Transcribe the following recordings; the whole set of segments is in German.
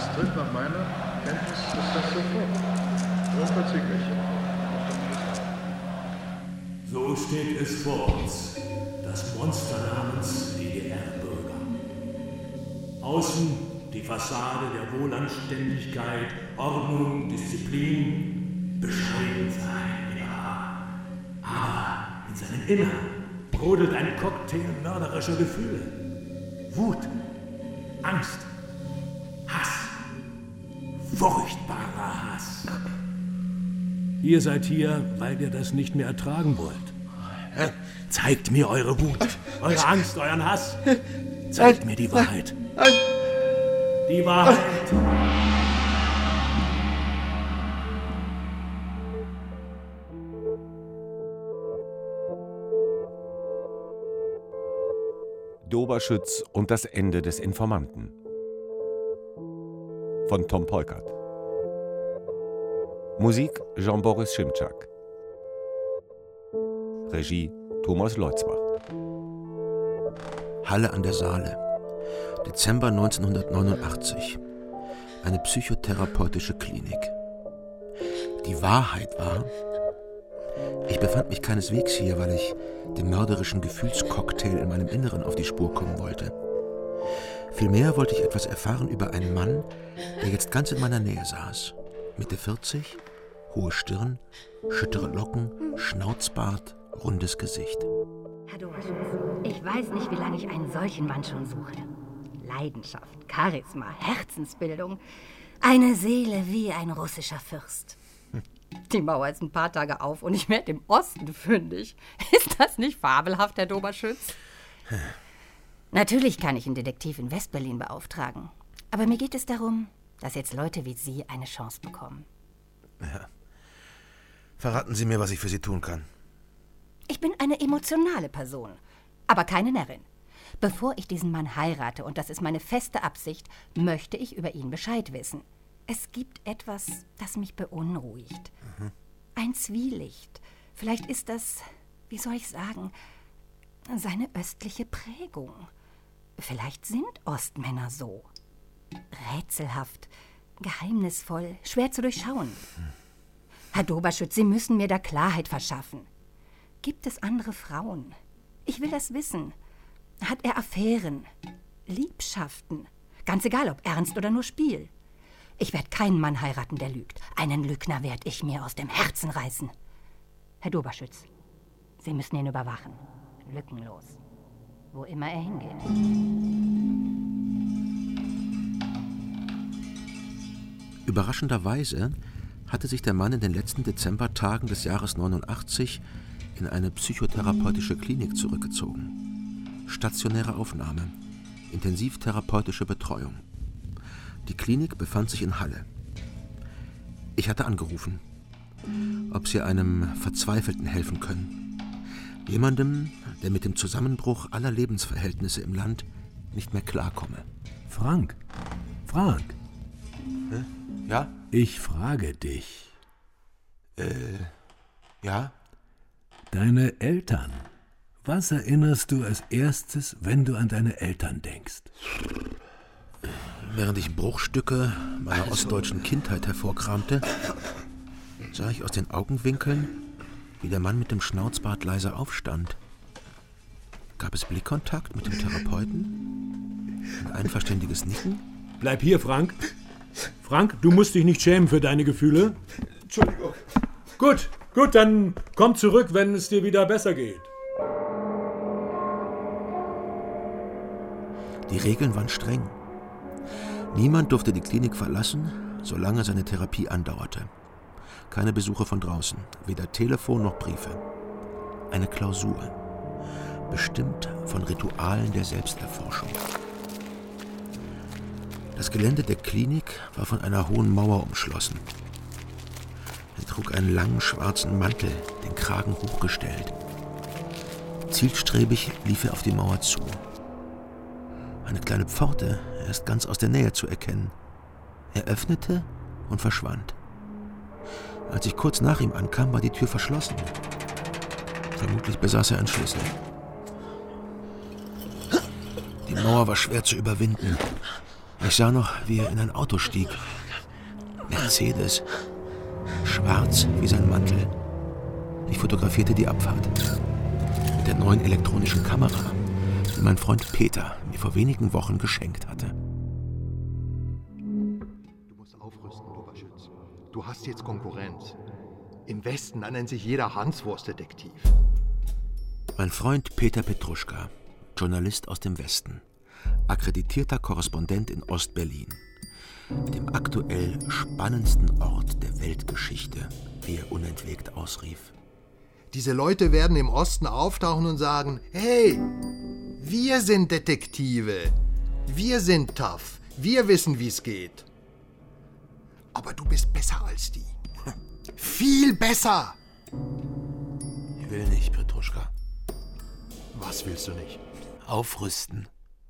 Ernst tritt, nach meiner Kenntnis ist das sofort. Unverzüglich. So steht es vor uns. Das Monster namens DDR-Bürger. Außen die Fassade der Wohlanständigkeit, Ordnung, Disziplin, bescheiden sein, ja. Aber in seinem Innern brodelt ein Cocktail mörderischer Gefühle. Wut, Angst, Hass, furchtbarer Hass. Ihr seid hier, weil ihr das nicht mehr ertragen wollt. Zeigt mir eure Wut, eure Angst, euren Hass. Zeigt mir die Wahrheit. Die Wahrheit. Doberschütz und das Ende des Informanten von Tom Peukert. Musik Jean-Boris Schimczak. Regie Thomas Leutzbach. Halle an der Saale. Dezember 1989. Eine psychotherapeutische Klinik. Die Wahrheit war, ich befand mich keineswegs hier, weil ich dem mörderischen Gefühlscocktail in meinem Inneren auf die Spur kommen wollte. Vielmehr wollte ich etwas erfahren über einen Mann, der jetzt ganz in meiner Nähe saß. Mitte 40, hohe Stirn, schüttere Locken, Schnauzbart, rundes Gesicht. Herr Doberschütz, ich weiß nicht, wie lange ich einen solchen Mann schon suche. Leidenschaft, Charisma, Herzensbildung. Eine Seele wie ein russischer Fürst. Die Mauer ist ein paar Tage auf und ich werde im Osten fündig. Ist das nicht fabelhaft, Herr Doberschütz? Natürlich kann ich einen Detektiv in Westberlin beauftragen. Aber mir geht es darum, dass jetzt Leute wie Sie eine Chance bekommen. Ja. Verraten Sie mir, was ich für Sie tun kann. Ich bin eine emotionale Person, aber keine Närrin. Bevor ich diesen Mann heirate, und das ist meine feste Absicht, möchte ich über ihn Bescheid wissen. Es gibt etwas, das mich beunruhigt. Ein Zwielicht. Vielleicht ist das, wie soll ich sagen, seine östliche Prägung. Vielleicht sind Ostmänner so. Rätselhaft, geheimnisvoll, schwer zu durchschauen. Herr Doberschütz, Sie müssen mir da Klarheit verschaffen. Gibt es andere Frauen? Ich will das wissen. Hat er Affären? Liebschaften? Ganz egal, ob ernst oder nur Spiel. Ich werde keinen Mann heiraten, der lügt. Einen Lügner werde ich mir aus dem Herzen reißen. Herr Doberschütz, Sie müssen ihn überwachen. Lückenlos. Wo immer er hingeht. Überraschenderweise hatte sich der Mann in den letzten Dezembertagen des Jahres 89 in eine psychotherapeutische Klinik zurückgezogen. Stationäre Aufnahme, intensivtherapeutische Betreuung. Die Klinik befand sich in Halle. Ich hatte angerufen, ob sie einem Verzweifelten helfen können. Jemandem, der mit dem Zusammenbruch aller Lebensverhältnisse im Land nicht mehr klarkomme. Frank. Ja? Ich frage dich. Ja? Deine Eltern. Was erinnerst du als erstes, wenn du an deine Eltern denkst? Während ich Bruchstücke meiner ostdeutschen Kindheit hervorkramte, sah ich aus den Augenwinkeln, wie der Mann mit dem Schnauzbart leise aufstand. Gab es Blickkontakt mit dem Therapeuten? Ein einverständiges Nicken? Bleib hier, Frank. Frank, du musst dich nicht schämen für deine Gefühle. Entschuldigung. Gut, dann komm zurück, wenn es dir wieder besser geht. Die Regeln waren streng. Niemand durfte die Klinik verlassen, solange seine Therapie andauerte. Keine Besuche von draußen, weder Telefon noch Briefe. Eine Klausur, bestimmt von Ritualen der Selbsterforschung. Das Gelände der Klinik war von einer hohen Mauer umschlossen. Er trug einen langen schwarzen Mantel, den Kragen hochgestellt. Zielstrebig lief er auf die Mauer zu. Eine kleine Pforte, erst ganz aus der Nähe zu erkennen. Er öffnete und verschwand. Als ich kurz nach ihm ankam, war die Tür verschlossen. Vermutlich besaß er einen Schlüssel. Die Mauer war schwer zu überwinden. Ich sah noch, wie er in ein Auto stieg. Mercedes. Schwarz wie sein Mantel. Ich fotografierte die Abfahrt. Mit der neuen elektronischen Kamera, die mein Freund Peter mir vor wenigen Wochen geschenkt hatte. Du musst aufrüsten, Doberschütz. Du hast jetzt Konkurrenz. Im Westen, da nennt sich jeder Hanswurstdetektiv. Mein Freund Peter Petruschka, Journalist aus dem Westen, akkreditierter Korrespondent in Ostberlin, dem aktuell spannendsten Ort der Weltgeschichte, wie er unentwegt ausrief. Diese Leute werden im Osten auftauchen und sagen, hey, wir sind Detektive, wir sind tough, wir wissen, wie es geht. Aber du bist besser als die. Viel besser! Ich will nicht, Petruschka. Was willst du nicht? Aufrüsten.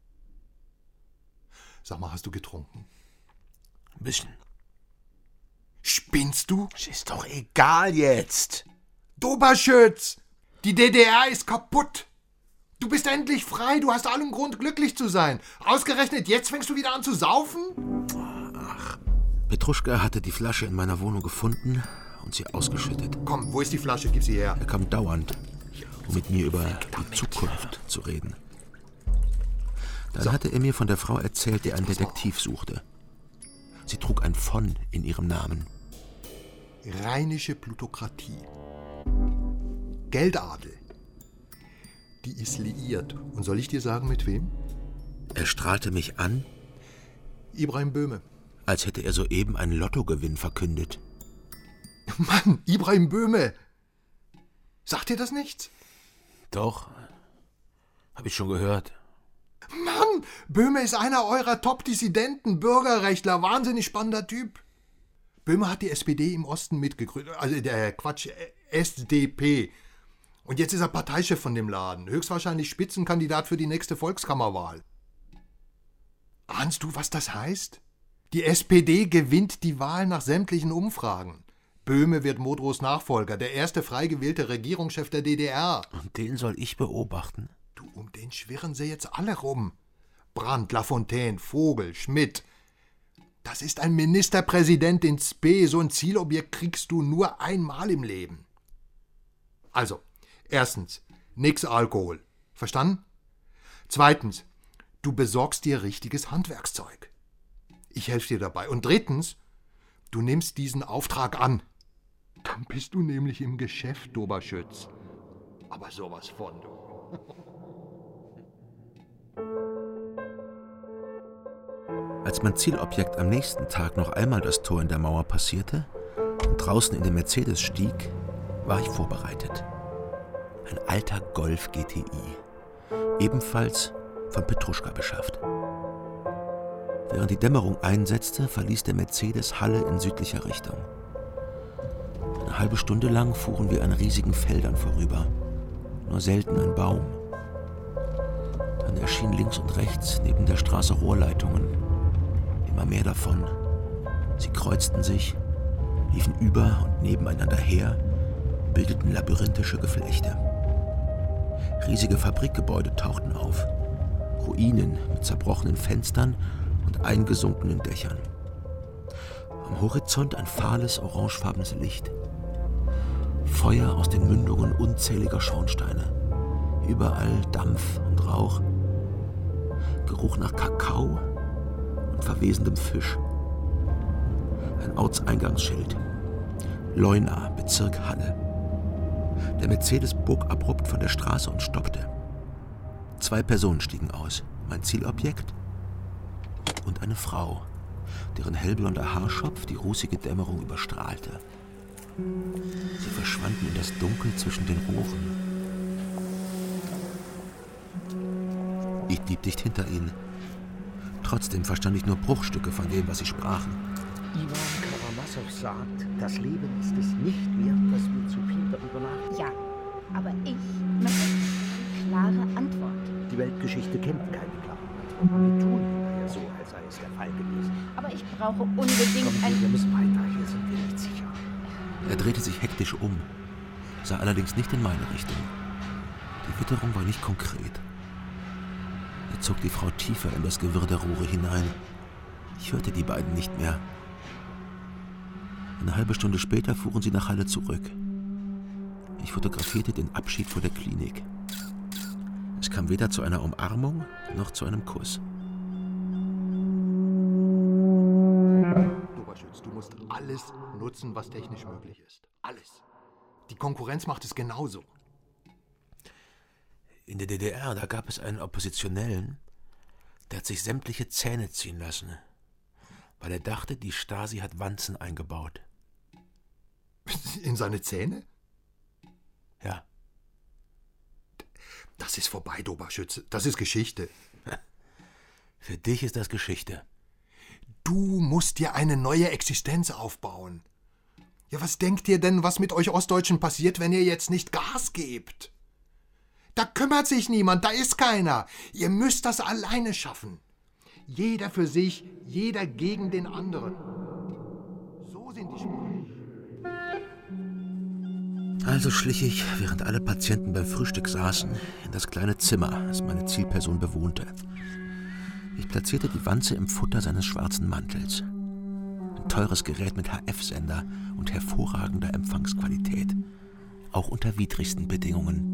Sag mal, hast du getrunken? Ein bisschen. Spinnst du? Ist doch egal jetzt. Doberschütz! Die DDR ist kaputt! Du bist endlich frei, du hast allen Grund, glücklich zu sein. Ausgerechnet jetzt fängst du wieder an zu saufen? Ach. Petruschka hatte die Flasche in meiner Wohnung gefunden und sie ausgeschüttet. Komm, wo ist die Flasche? Gib sie her. Er kam dauernd, um mit mir über die Zukunft zu reden. Dann hatte er mir von der Frau erzählt, die einen Detektiv suchte. Sie trug ein von in ihrem Namen. Rheinische Plutokratie. Geldadel. Die ist liiert. Und soll ich dir sagen, mit wem? Er strahlte mich an, Ibrahim Böhme. als hätte er soeben einen Lottogewinn verkündet. Mann, Ibrahim Böhme. Sagt dir das nichts? Doch, habe ich schon gehört. Mann, Böhme ist einer eurer Top-Dissidenten, Bürgerrechtler, wahnsinnig spannender Typ. Böhme hat die SPD im Osten mitgegründet, also SDP. Und jetzt ist er Parteichef von dem Laden, höchstwahrscheinlich Spitzenkandidat für die nächste Volkskammerwahl. Ahnst du, was das heißt? Die SPD gewinnt die Wahl nach sämtlichen Umfragen. Böhme wird Modrows Nachfolger, der erste frei gewählte Regierungschef der DDR. Und den soll ich beobachten? Du, um den schwirren sie jetzt alle rum. Brandt, Lafontaine, Vogel, Schmidt. Das ist ein Ministerpräsident in Spe. So ein Zielobjekt kriegst du nur einmal im Leben. Also, erstens, nix Alkohol. Verstanden? Zweitens, du besorgst dir richtiges Handwerkszeug. Ich helfe dir dabei. Und drittens, du nimmst diesen Auftrag an. Dann bist du nämlich im Geschäft, Doberschütz. Aber sowas von, du. Als mein Zielobjekt am nächsten Tag noch einmal das Tor in der Mauer passierte und draußen in den Mercedes stieg, war ich vorbereitet. Ein alter Golf GTI, ebenfalls von Petruschka beschafft. Während die Dämmerung einsetzte, verließ der Mercedes Halle in südlicher Richtung. Eine halbe Stunde lang fuhren wir an riesigen Feldern vorüber, nur selten ein Baum. Dann erschienen links und rechts neben der Straße Rohrleitungen, immer mehr davon. Sie kreuzten sich, liefen über und nebeneinander her, bildeten labyrinthische Geflechte. Riesige Fabrikgebäude tauchten auf, Ruinen mit zerbrochenen Fenstern und eingesunkenen Dächern. Am Horizont ein fahles, orangefarbenes Licht. Feuer aus den Mündungen unzähliger Schornsteine. Überall Dampf und Rauch. Geruch nach Kakao und verwesendem Fisch. Ein Ortseingangsschild. Leuna, Bezirk Halle. Der Mercedes bog abrupt von der Straße und stoppte. 2 Personen stiegen aus. Mein Zielobjekt und eine Frau, deren hellblonder Haarschopf die rußige Dämmerung überstrahlte. Sie verschwanden in das Dunkel zwischen den Rohren. Ich blieb dicht hinter ihnen. Trotzdem verstand ich nur Bruchstücke von dem, was sie sprachen. Iwan Karamassow sagt, das Leben ist es nicht wert, dass wir zu viel darüber nachdenken. Ja, aber ich möchte eine klare Antwort. Die Weltgeschichte kennt keine klare Antwort. Wir tun hinterher so, als sei es der Fall gewesen. Aber ich brauche unbedingt Komm, wir müssen weiter, hier sind wir nicht sicher. Er drehte sich hektisch um, sah allerdings nicht in meine Richtung. Die Witterung war nicht konkret. Er zog die Frau tiefer in das Gewirr der Rohre hinein. Ich hörte die beiden nicht mehr. Eine halbe Stunde später fuhren sie nach Halle zurück. Ich fotografierte den Abschied vor der Klinik. Es kam weder zu einer Umarmung noch zu einem Kuss. Doberschütz, du musst alles nutzen, was technisch möglich ist. Alles. Die Konkurrenz macht es genauso. In der DDR, da gab es einen Oppositionellen, der hat sich sämtliche Zähne ziehen lassen, weil er dachte, die Stasi hat Wanzen eingebaut. In seine Zähne? Ja. Das ist vorbei, Doberschütz. Das ist Geschichte. Für dich ist das Geschichte. Du musst dir eine neue Existenz aufbauen. Ja, was denkt ihr denn, was mit euch Ostdeutschen passiert, wenn ihr jetzt nicht Gas gebt? Da kümmert sich niemand, da ist keiner. Ihr müsst das alleine schaffen. Jeder für sich, jeder gegen den anderen. So sind die Sprüche. Also schlich ich, während alle Patienten beim Frühstück saßen, in das kleine Zimmer, das meine Zielperson bewohnte. Ich platzierte die Wanze im Futter seines schwarzen Mantels. Ein teures Gerät mit HF-Sender und hervorragender Empfangsqualität. Auch unter widrigsten Bedingungen.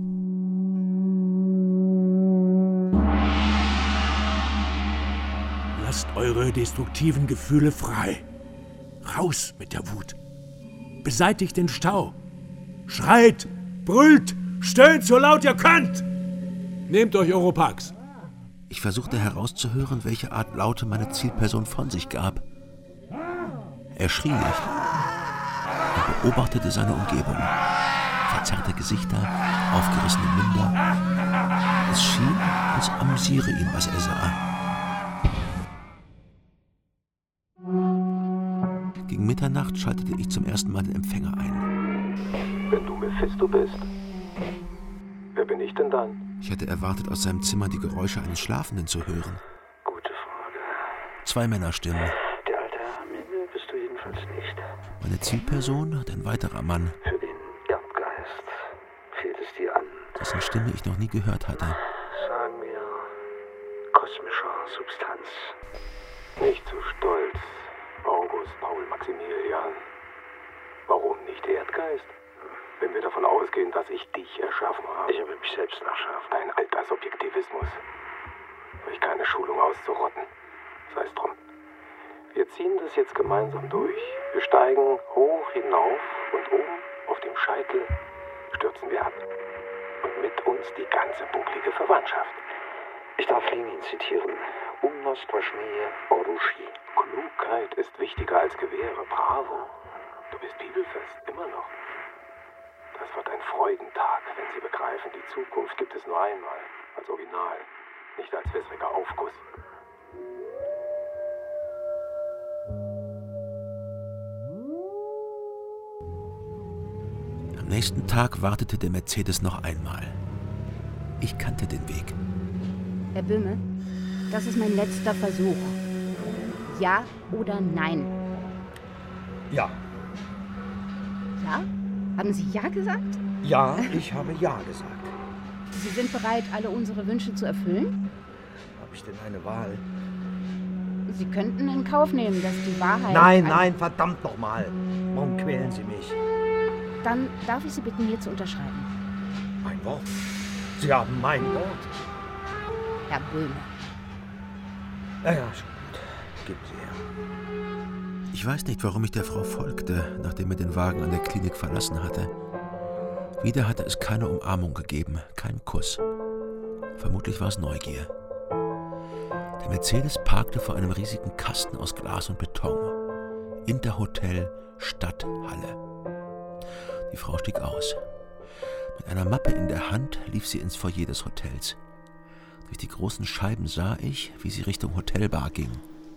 Lasst eure destruktiven Gefühle frei. Raus mit der Wut. Beseitigt den Stau. Schreit, brüllt, stöhnt so laut ihr könnt. Nehmt euch Europax. Ich versuchte herauszuhören, welche Art Laute meine Zielperson von sich gab. Er schrie nicht. Er beobachtete seine Umgebung. Verzerrte Gesichter, aufgerissene Münder. Es schien, als amüsiere ihn, was er sah. Gegen Mitternacht schaltete ich zum ersten Mal den Empfänger ein. Wenn du Mephisto bist, wer bin ich denn dann? Ich hatte erwartet, aus seinem Zimmer die Geräusche eines Schlafenden zu hören. Gute Frage. 2 Männerstimmen. Der alte Himmel bist du jedenfalls nicht. Meine Zielperson und ein weiterer Mann, Für den Erdgeist fehlt es dir an, dessen Stimme ich noch nie gehört hatte. sagen wir, kosmischer Substanz. Nicht zu stolz, August Paul Maximilian. Warum nicht Erdgeist? Wenn wir davon ausgehen, dass ich dich erschaffen habe. Ich habe mich selbst erschaffen. Ein alter Subjektivismus. Durch keine Schulung auszurotten. Sei es drum. Wir ziehen das jetzt gemeinsam durch. Wir steigen hoch hinauf und oben auf dem Scheitel stürzen wir ab. Und mit uns die ganze bucklige Verwandtschaft. Ich darf Lenin zitieren. Umnost Vaschneye Orushi. Klugheit ist wichtiger als Gewehre. Bravo. Du bist bibelfest, immer noch. Das wird ein Freudentag, wenn Sie begreifen, die Zukunft gibt es nur einmal, als Original, nicht als wässriger Aufguss. Am nächsten Tag wartete der Mercedes noch einmal. Ich kannte den Weg. Herr Böhme, das ist mein letzter Versuch. Ja oder nein? Ja. Ja? Haben Sie ja gesagt? Ja, ich habe ja gesagt. Sie sind bereit, alle unsere Wünsche zu erfüllen? Habe ich denn eine Wahl? Sie könnten in Kauf nehmen, dass die Wahrheit... Nein, verdammt nochmal. Warum quälen Sie mich? Dann darf ich Sie bitten, hier zu unterschreiben. Mein Wort. Sie haben mein Wort. Herr Böhme. Ja, schon gut. Geben Sie her. Ich weiß nicht, warum ich der Frau folgte, nachdem er den Wagen an der Klinik verlassen hatte. Wieder hatte es keine Umarmung gegeben, keinen Kuss. Vermutlich war es Neugier. Der Mercedes parkte vor einem riesigen Kasten aus Glas und Beton. Interhotel Stadthalle. Die Frau stieg aus. Mit einer Mappe in der Hand lief sie ins Foyer des Hotels. Durch die großen Scheiben sah ich, wie sie Richtung Hotelbar ging.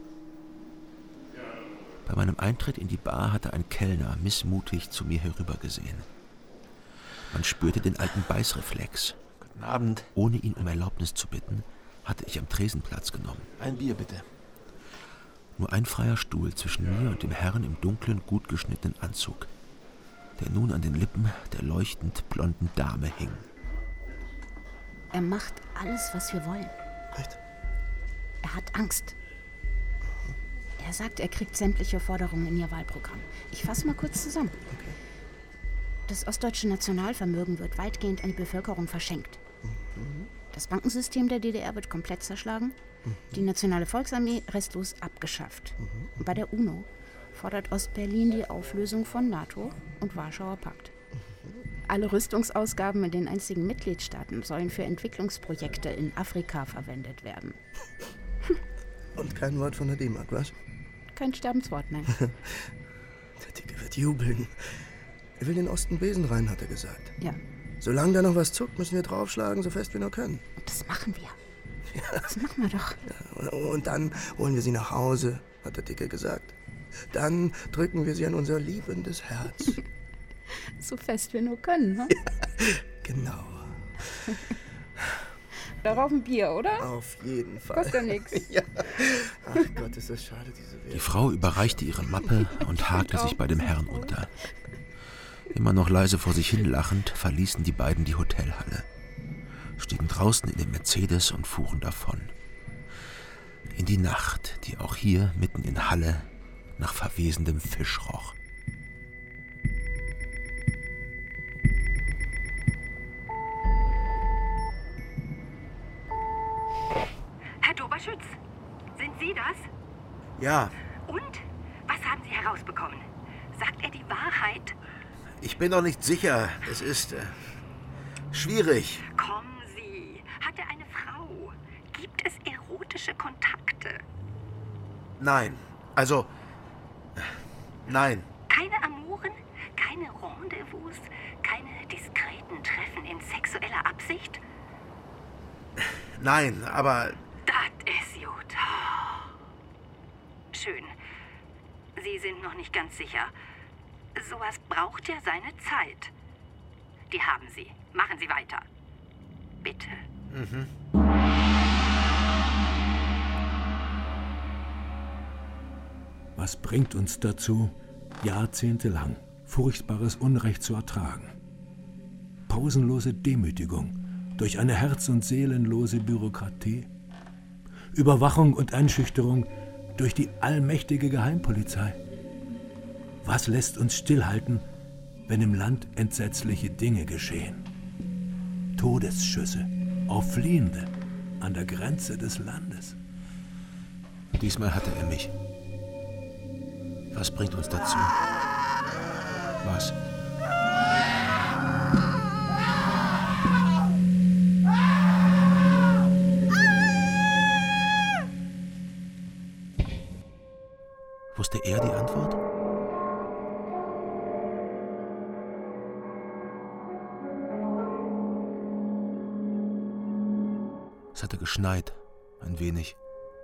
Bei meinem Eintritt in die Bar hatte ein Kellner missmutig zu mir herübergesehen. Man spürte den alten Beißreflex. Guten Abend. Ohne ihn um Erlaubnis zu bitten, hatte ich am Tresen Platz genommen. Ein Bier, bitte. Nur ein freier Stuhl zwischen mir und dem Herrn im dunklen, gut geschnittenen Anzug, der nun an den Lippen der leuchtend blonden Dame hing. Er macht alles, was wir wollen. Recht. Er hat Angst. Er sagt, er kriegt sämtliche Forderungen in Ihr Wahlprogramm. Ich fasse mal kurz zusammen. Okay. Das ostdeutsche Nationalvermögen wird weitgehend an die Bevölkerung verschenkt. Das Bankensystem der DDR wird komplett zerschlagen. Die Nationale Volksarmee restlos abgeschafft. Und bei der UNO fordert Ostberlin die Auflösung von NATO und Warschauer Pakt. Alle Rüstungsausgaben in den einzigen Mitgliedstaaten sollen für Entwicklungsprojekte in Afrika verwendet werden. Und kein Wort von der D-Mark, was? Kein Sterbenswort, nein. Der Dicke wird jubeln. Er will den Osten Besen rein, hat er gesagt. Ja. Solange da noch was zuckt, müssen wir draufschlagen, so fest wir nur können. Das machen wir. Ja. Das machen wir doch. Ja, und dann holen wir sie nach Hause, hat der Dicke gesagt. Dann drücken wir sie an unser liebendes Herz. So fest wir nur können, ne? Ja, genau. Darauf ein Bier, oder? Auf jeden Fall. Kostet ja nichts. Ja. Ach Gott, ist das schade, diese Welt. Die Frau überreichte ihre Mappe und hakte sich bei dem Herrn unter. Immer noch leise vor sich hin lachend, verließen die beiden die Hotelhalle, stiegen draußen in den Mercedes und fuhren davon. In die Nacht, die auch hier mitten in Halle nach verwesendem Fisch roch. Herr Doberschütz, sind Sie das? Ja, Und? Was haben Sie herausbekommen? Sagt er die Wahrheit? ich bin noch nicht sicher. Es ist schwierig. Kommen Sie. Hat er eine Frau? Gibt es erotische Kontakte? Nein, also, nein. Keine Amoren? Keine Rendezvous? Keine diskreten Treffen in sexueller Absicht? Nein, aber Das ist gut. Schön. Sie sind noch nicht ganz sicher. Sowas braucht ja seine Zeit. Die haben Sie. Machen Sie weiter. Bitte. Was bringt uns dazu, jahrzehntelang furchtbares Unrecht zu ertragen? Pausenlose Demütigung durch eine herz- und seelenlose Bürokratie? Überwachung und Einschüchterung durch die allmächtige Geheimpolizei? Was lässt uns stillhalten, wenn im Land entsetzliche Dinge geschehen? Todesschüsse auf Fliehende an der Grenze des Landes. diesmal hatte er mich. Was bringt uns dazu? Was? Wusste er die Antwort? Es hatte geschneit, ein wenig.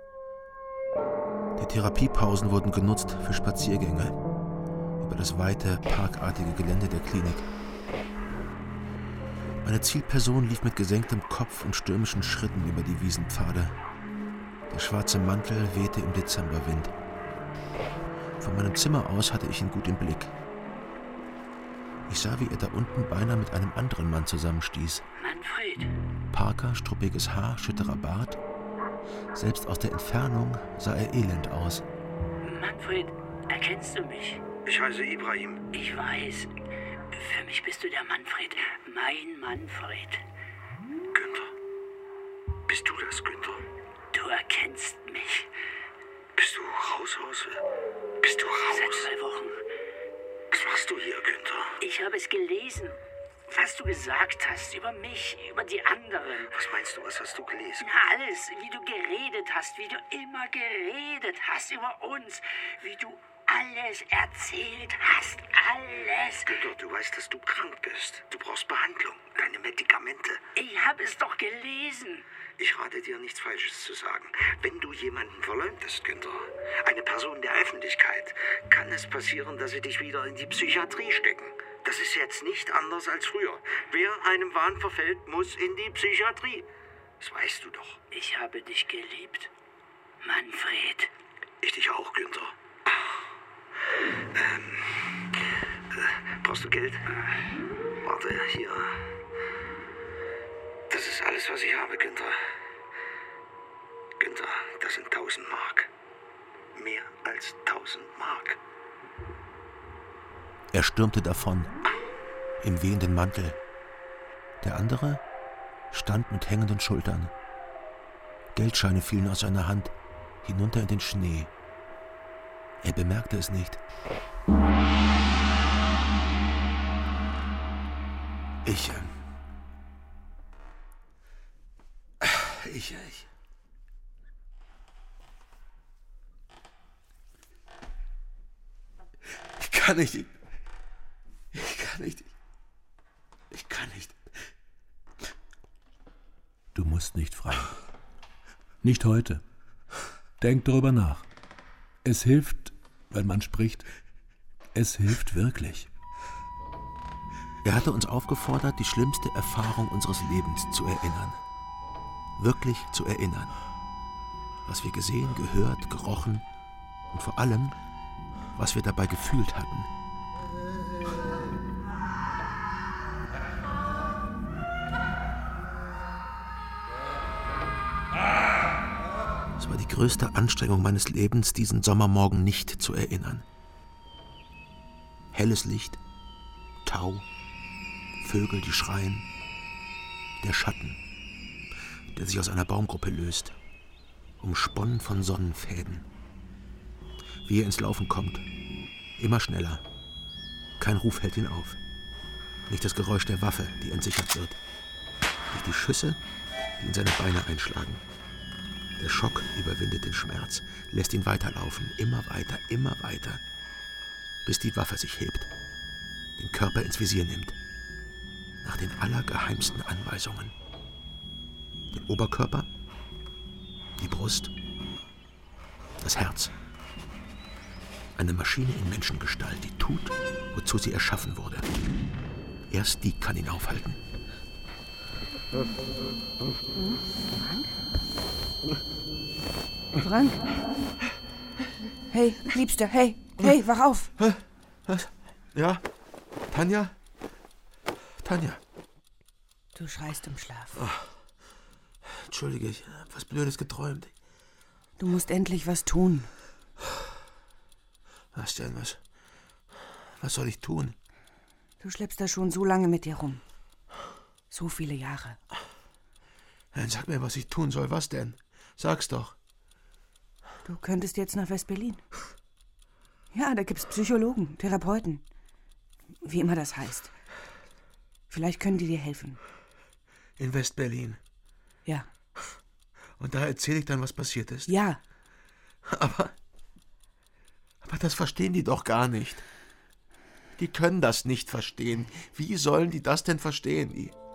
Die Therapiepausen wurden genutzt für Spaziergänge über das weite, parkartige Gelände der Klinik. Meine Zielperson lief mit gesenktem Kopf und stürmischen Schritten über die Wiesenpfade. Der schwarze Mantel wehte im Dezemberwind. Von meinem Zimmer aus hatte ich ihn gut im Blick. Ich sah, wie er da unten beinahe mit einem anderen Mann zusammenstieß. Manfred! Parker, struppiges Haar, schütterer Bart. Selbst aus der Entfernung sah er elend aus. Manfred, erkennst du mich? Ich heiße Ibrahim. Ich weiß. Für mich bist du der Manfred. Mein Manfred. Günther. Bist du das, Günther? Du erkennst mich. Bist du raus, Hause? Bist du raus? Seit 2 Wochen. Was machst du hier, Günther? Ich habe es gelesen. Was du gesagt hast über mich, über die anderen. Was meinst du, was hast du gelesen? Na, alles, wie du geredet hast, wie du immer geredet hast über uns, wie du alles erzählt hast, alles. Günther, du weißt, dass du krank bist. Du brauchst Behandlung, deine Medikamente. Ich habe es doch gelesen. Ich rate dir, nichts Falsches zu sagen. Wenn du jemanden verleumdest, Günther, eine Person der Öffentlichkeit, kann es passieren, dass sie dich wieder in die Psychiatrie stecken. Das ist jetzt nicht anders als früher. Wer einem Wahn verfällt, muss in die Psychiatrie. Das weißt du doch. Ich habe dich geliebt, Manfred. Ich dich auch, Günther. Brauchst du Geld? Warte, hier. Das ist alles, was ich habe, Günther. Günther, das sind 1000 Mark. mehr als 1000 Mark. Er stürmte davon, im wehenden Mantel. Der andere stand mit hängenden Schultern. Geldscheine fielen aus seiner Hand, hinunter in den Schnee. Er bemerkte es nicht. Ich kann nicht. Ich kann nicht. Du musst nicht, Frank. Nicht heute. Denk darüber nach. Es hilft, wenn man spricht. Es hilft wirklich. Er hatte uns aufgefordert, die schlimmste Erfahrung unseres Lebens zu erinnern. Wirklich zu erinnern. Was wir gesehen, gehört, gerochen und vor allem, was wir dabei gefühlt hatten. Es war die größte Anstrengung meines Lebens, diesen Sommermorgen nicht zu erinnern. Helles Licht, Tau, Vögel, die schreien, der Schatten, der sich aus einer Baumgruppe löst, umsponnen von Sonnenfäden. Wie er ins Laufen kommt, immer schneller. Kein Ruf hält ihn auf. Nicht das Geräusch der Waffe, die entsichert wird. Nicht die Schüsse, die in seine Beine einschlagen. Der Schock überwindet den Schmerz, lässt ihn weiterlaufen, immer weiter, bis die Waffe sich hebt, den Körper ins Visier nimmt. Nach den allergeheimsten Anweisungen. Den Oberkörper, die Brust, das Herz. Eine Maschine in Menschengestalt, die tut, wozu sie erschaffen wurde. Erst die kann ihn aufhalten. Frank? Hey, Liebster, hey, wach auf! Was? Ja? Tanja? Du schreist im Schlaf. Oh. Entschuldige, ich habe was Blödes geträumt. Du musst endlich was tun. Was denn? Was soll ich tun? Du schleppst das schon so lange mit dir rum. So viele Jahre. Dann sag mir, was ich tun soll. Was denn? Sag's doch. Du könntest jetzt nach West-Berlin. Ja, da gibt's Psychologen, Therapeuten. Wie immer das heißt. Vielleicht können die dir helfen. In West-Berlin? Ja. Und da erzähle ich dann, was passiert ist? Ja. Aber das verstehen die doch gar nicht. Die können das nicht verstehen. Wie sollen die das denn verstehen?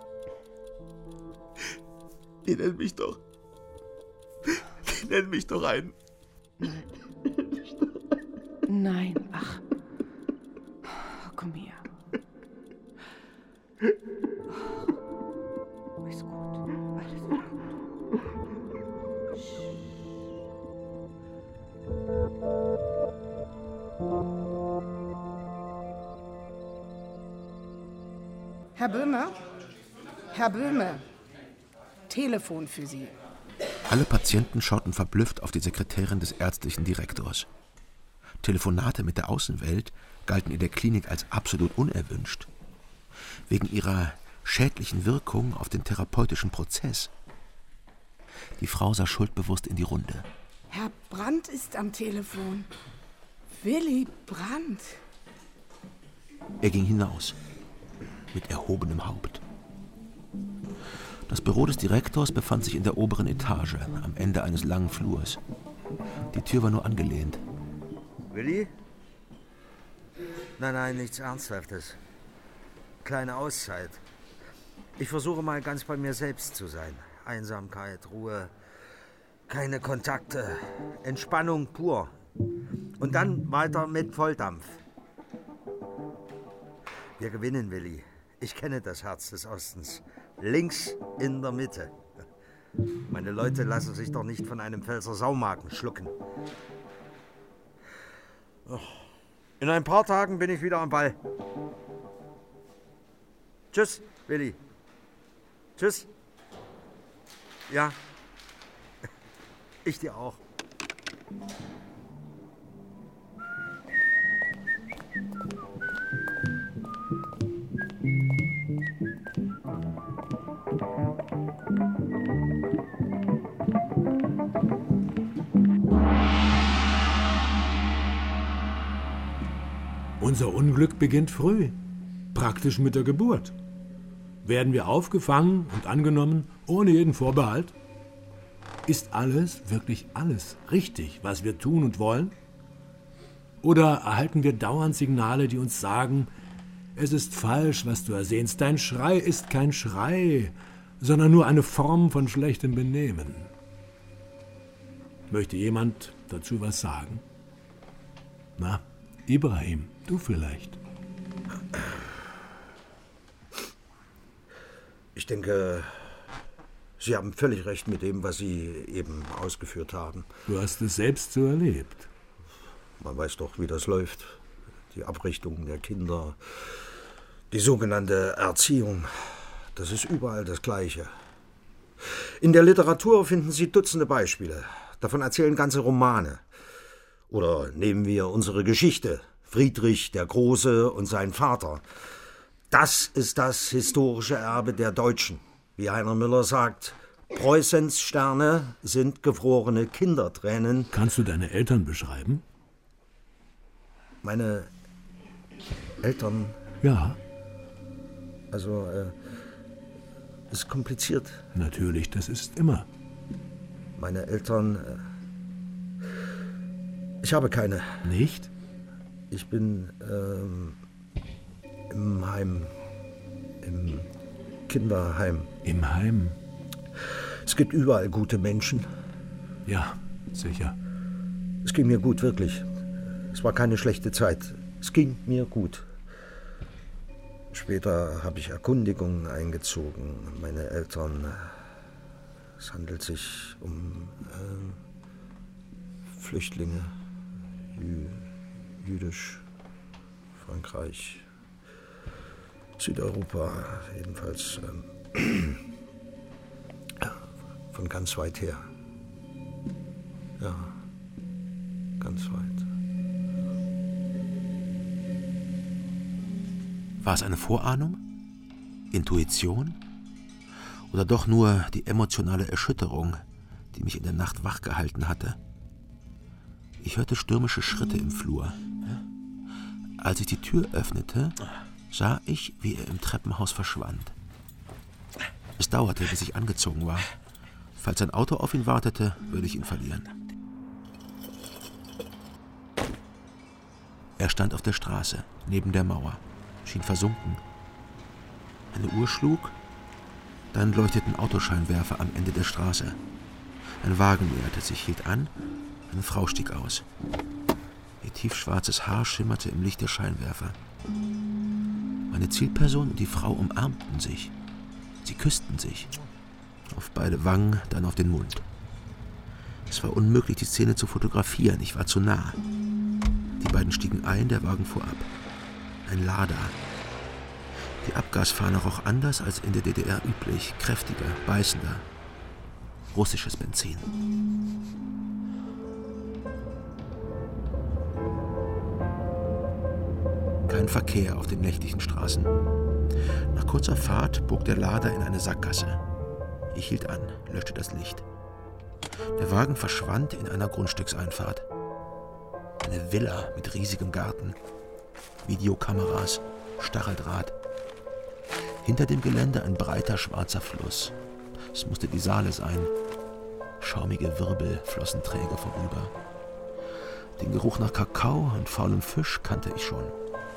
Die nennen mich doch. Die nennen mich doch einen. Nein, ach. Komm her. Ist gut. Alles wird gut. Herr Böhme? Herr Böhme. Telefon für Sie. Alle Patienten schauten verblüfft auf die Sekretärin des ärztlichen Direktors. Telefonate mit der Außenwelt galten in der Klinik als absolut unerwünscht. Wegen ihrer schädlichen Wirkung auf den therapeutischen Prozess. Die Frau sah schuldbewusst in die Runde. Herr Brandt ist am Telefon. Willy Brandt. Er ging hinaus, mit erhobenem Haupt. Das Büro des Direktors befand sich in der oberen Etage, am Ende eines langen Flurs. Die Tür war nur angelehnt. Willi? Nein, nichts Ernsthaftes. Kleine Auszeit. Ich versuche mal ganz bei mir selbst zu sein. Einsamkeit, Ruhe, keine Kontakte, Entspannung pur. Und dann weiter mit Volldampf. Wir gewinnen, Willi. Ich kenne das Herz des Ostens. Links in der Mitte. Meine Leute lassen sich doch nicht von einem Pfälzer Saumagen schlucken. In ein paar Tagen bin ich wieder am Ball. Tschüss, Willi. Tschüss. Ja. Ich dir auch. Unser Unglück beginnt früh, praktisch mit der Geburt. Werden wir aufgefangen und angenommen, ohne jeden Vorbehalt? Ist alles, wirklich alles, richtig, was wir tun und wollen? Oder erhalten wir dauernd Signale, die uns sagen, es ist falsch, was du ersehnst. Dein Schrei ist kein Schrei, sondern nur eine Form von schlechtem Benehmen. Möchte jemand dazu was sagen? Na, Ibrahim, du vielleicht. Ich denke, Sie haben völlig recht mit dem, was Sie eben ausgeführt haben. Du hast es selbst so erlebt. Man weiß doch, wie das läuft. Die Abrichtung der Kinder, die sogenannte Erziehung, das ist überall das Gleiche. In der Literatur finden Sie Dutzende Beispiele. Davon erzählen ganze Romane. Oder nehmen wir unsere Geschichte. Friedrich der Große und sein Vater. Das ist das historische Erbe der Deutschen. Wie Heiner Müller sagt, Preußens Sterne sind gefrorene Kindertränen. Kannst du deine Eltern beschreiben? Meine Eltern? Ja. Also, ist kompliziert. Natürlich, das ist immer. Meine Eltern... ich habe keine. Nicht? Ich bin im Heim. Im Kinderheim. Im Heim? Es gibt überall gute Menschen. Ja, sicher. Es ging mir gut, wirklich. Es war keine schlechte Zeit. Es ging mir gut. Später habe ich Erkundigungen eingezogen. Meine Eltern... Es handelt sich um Flüchtlinge. Jüdisch. Frankreich. Südeuropa. Jedenfalls von ganz weit her. Ja, ganz weit. War es eine Vorahnung? Intuition? Oder doch nur die emotionale Erschütterung, die mich in der Nacht wachgehalten hatte? Ich hörte stürmische Schritte im Flur. Als ich die Tür öffnete, sah ich, wie er im Treppenhaus verschwand. Es dauerte, bis ich angezogen war. Falls ein Auto auf ihn wartete, würde ich ihn verlieren. Er stand auf der Straße, neben der Mauer, schien versunken. Eine Uhr schlug, dann leuchteten Autoscheinwerfer am Ende der Straße. Ein Wagen näherte sich, hielt an, eine Frau stieg aus. Ihr tiefschwarzes Haar schimmerte im Licht der Scheinwerfer. Meine Zielperson und die Frau umarmten sich. Sie küssten sich. Auf beide Wangen, dann auf den Mund. Es war unmöglich, die Szene zu fotografieren. Ich war zu nah. Die beiden stiegen ein, der Wagen fuhr ab. Ein Lada. Die Abgasfahne roch anders als in der DDR üblich. Kräftiger, beißender. Russisches Benzin. Kein Verkehr auf den nächtlichen Straßen. Nach kurzer Fahrt bog der Lader in eine Sackgasse. Ich hielt an, löschte das Licht. Der Wagen verschwand in einer Grundstückseinfahrt. Eine Villa mit riesigem Garten. Videokameras, Stacheldraht. Hinter dem Gelände ein breiter schwarzer Fluss. Es musste die Saale sein. Schaumige Wirbel flossen träge vorüber. Den Geruch nach Kakao und faulem Fisch kannte ich schon.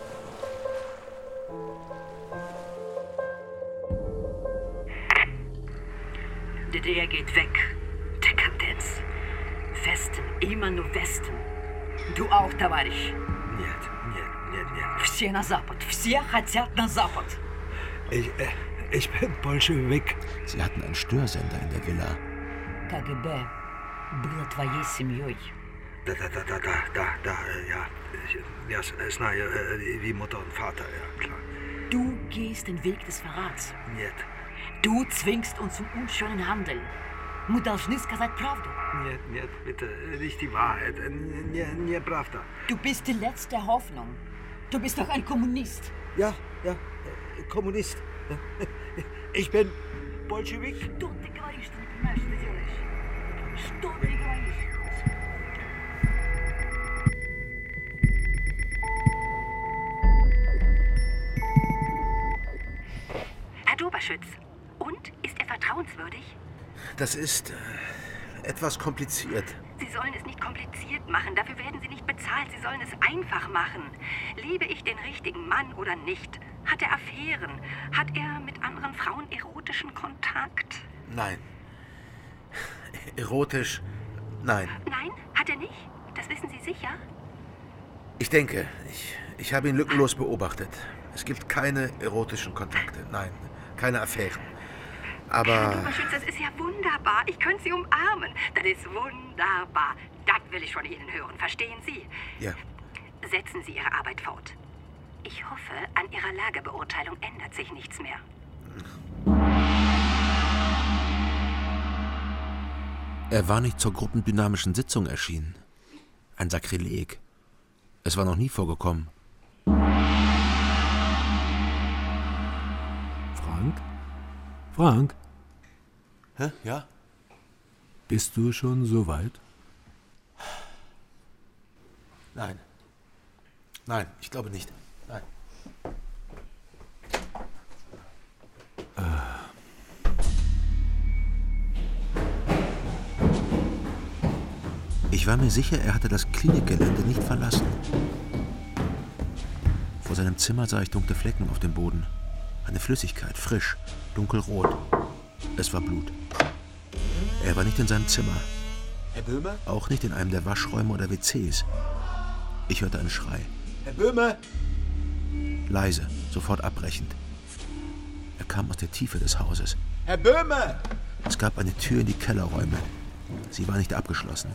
DDR geht weg. Dekadenz. Westen, immer nur Westen. Du auch, товарищ. Нет. Все на Запад. Все хотят на Запад. Ich bin Bolschewik. Sie hatten einen Störsender in der Villa. КГБ было твоей семьей. Da, ja. Ja, знаю, wie Mutter und Vater, ja, klar. Du gehst den Weg des Verrats. Нет. Du zwingst uns zum unschönen Handeln. Мы должны сказать правду. Нет, bitte, nicht die Wahrheit. Не правда. Du bist die letzte Hoffnung. Du bist doch ein Kommunist. Ja, Kommunist. Ich bin Bolschewik? Что ты говоришь, что не понимаешь, что ты делаешь? Что ты говоришь? Herr Doberschütz, und? Ist er vertrauenswürdig? Das ist etwas kompliziert. Sie sollen es nicht kompliziert machen. Dafür werden Sie nicht bezahlt. Sie sollen es einfach machen. Liebe ich den richtigen Mann oder nicht? Hat er Affären? Hat er mit anderen Frauen erotischen Kontakt? Nein. Erotisch? Nein. Nein? Hat er nicht? Das wissen Sie sicher? Ich denke, ich habe ihn lückenlos beobachtet. Es gibt keine erotischen Kontakte. Nein, keine Affären. Aber... Herr Doberschütz, das ist ja wunderbar. Ich könnte Sie umarmen. Das ist wunderbar. Das will ich von Ihnen hören. Verstehen Sie? Ja. Setzen Sie Ihre Arbeit fort. Ich hoffe, an Ihrer Lagebeurteilung ändert sich nichts mehr. Er war nicht zur gruppendynamischen Sitzung erschienen. Ein Sakrileg. Es war noch nie vorgekommen. Frank? Hä? Ja? Bist du schon so weit? Nein. Nein, ich glaube nicht. Nein. Ich war mir sicher, er hatte das Klinikgelände nicht verlassen. Vor seinem Zimmer sah ich dunkle Flecken auf dem Boden. Eine Flüssigkeit, frisch, dunkelrot. Es war Blut. Er war nicht in seinem Zimmer. Herr Böhme? Auch nicht in einem der Waschräume oder WCs. Ich hörte einen Schrei. Herr Böhme! Leise, sofort abbrechend. Er kam aus der Tiefe des Hauses. Herr Böhme! Es gab eine Tür in die Kellerräume. Sie war nicht abgeschlossen.